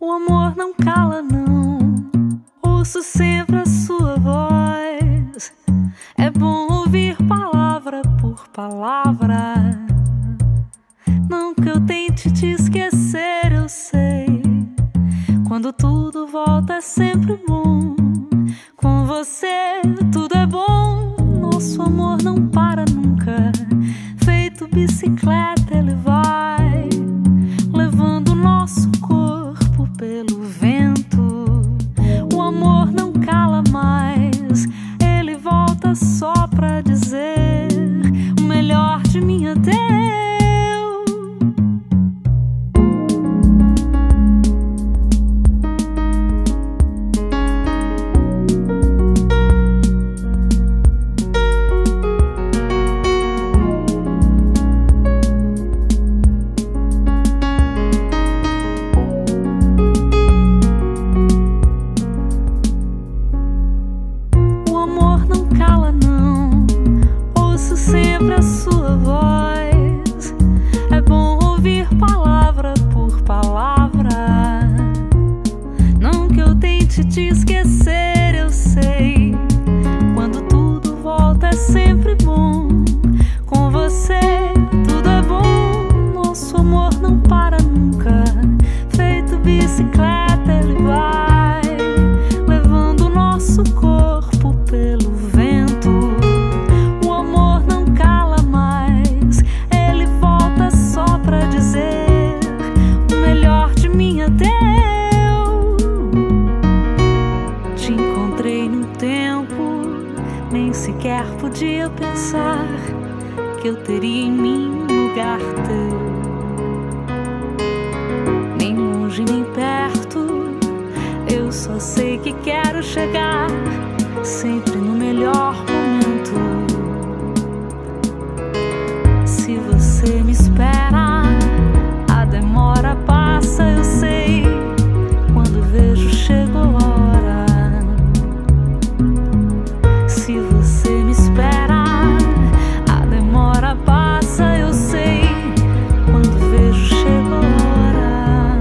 O amor não cala, não. Ouço sempre a sua voz. É bom ouvir palavra por palavra. Não que eu tente te esquecer, eu sei. Quando tudo volta é sempre bom. Com você tudo é bom. Nosso amor não para nunca. Feito bicicleta ele vai, levando nosso corpo pelo vento. O amor não cala mais. Ele volta só pra dizer: o melhor de mim é teu. Sempre a sua voz. É bom ouvir palavra por palavra. Não que eu tente te esquecer, eu sei. Quando tudo volta é sempre bom. Com você tudo é bom. Nosso amor não para nunca. Feito bicicleta ele vai, levando nosso corpo pelo vento. Nem sequer podia pensar que eu teria em mim um lugar teu. Nem longe nem perto, eu só sei que quero chegar sempre no melhor momento. Se você me espera, a demora passa, eu sei. Quando vejo chegou a hora. Se você me espera, a demora passa, eu sei. Quando vejo chegou a hora.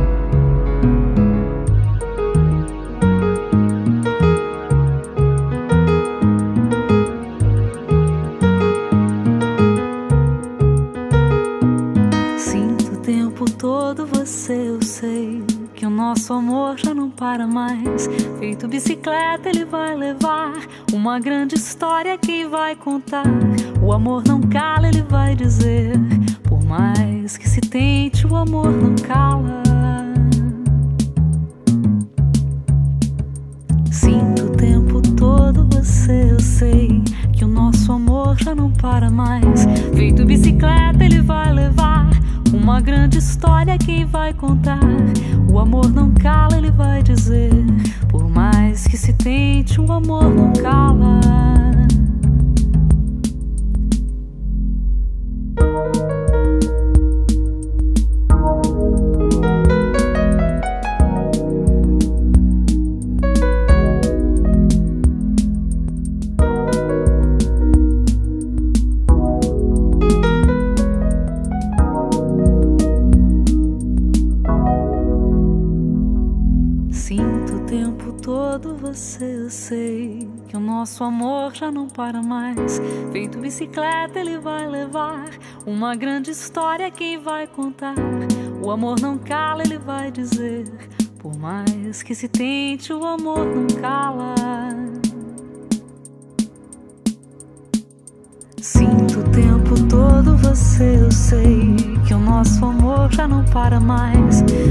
Sinto o tempo todo você, eu sei. Que o nosso amor já não para mais. Feito bicicleta ele vai levar uma grande história, quem vai contar? O amor não cala, ele vai dizer. Por mais que se tente, o amor não cala. Sinto o tempo todo você, eu sei. Que o nosso amor já não para mais. Feito bicicleta ele vai levar uma grande história, quem vai contar? O amor não cala, ele vai dizer. Por mais que se tente, o amor não cala. Sinto o tempo todo você, eu sei. Que o nosso amor já não para mais. Feito bicicleta ele vai levar uma grande história, quem vai contar? O amor não cala, ele vai dizer. Por mais que se tente, o amor não cala. Sinto o tempo todo você, eu sei. Que o nosso amor já não para mais.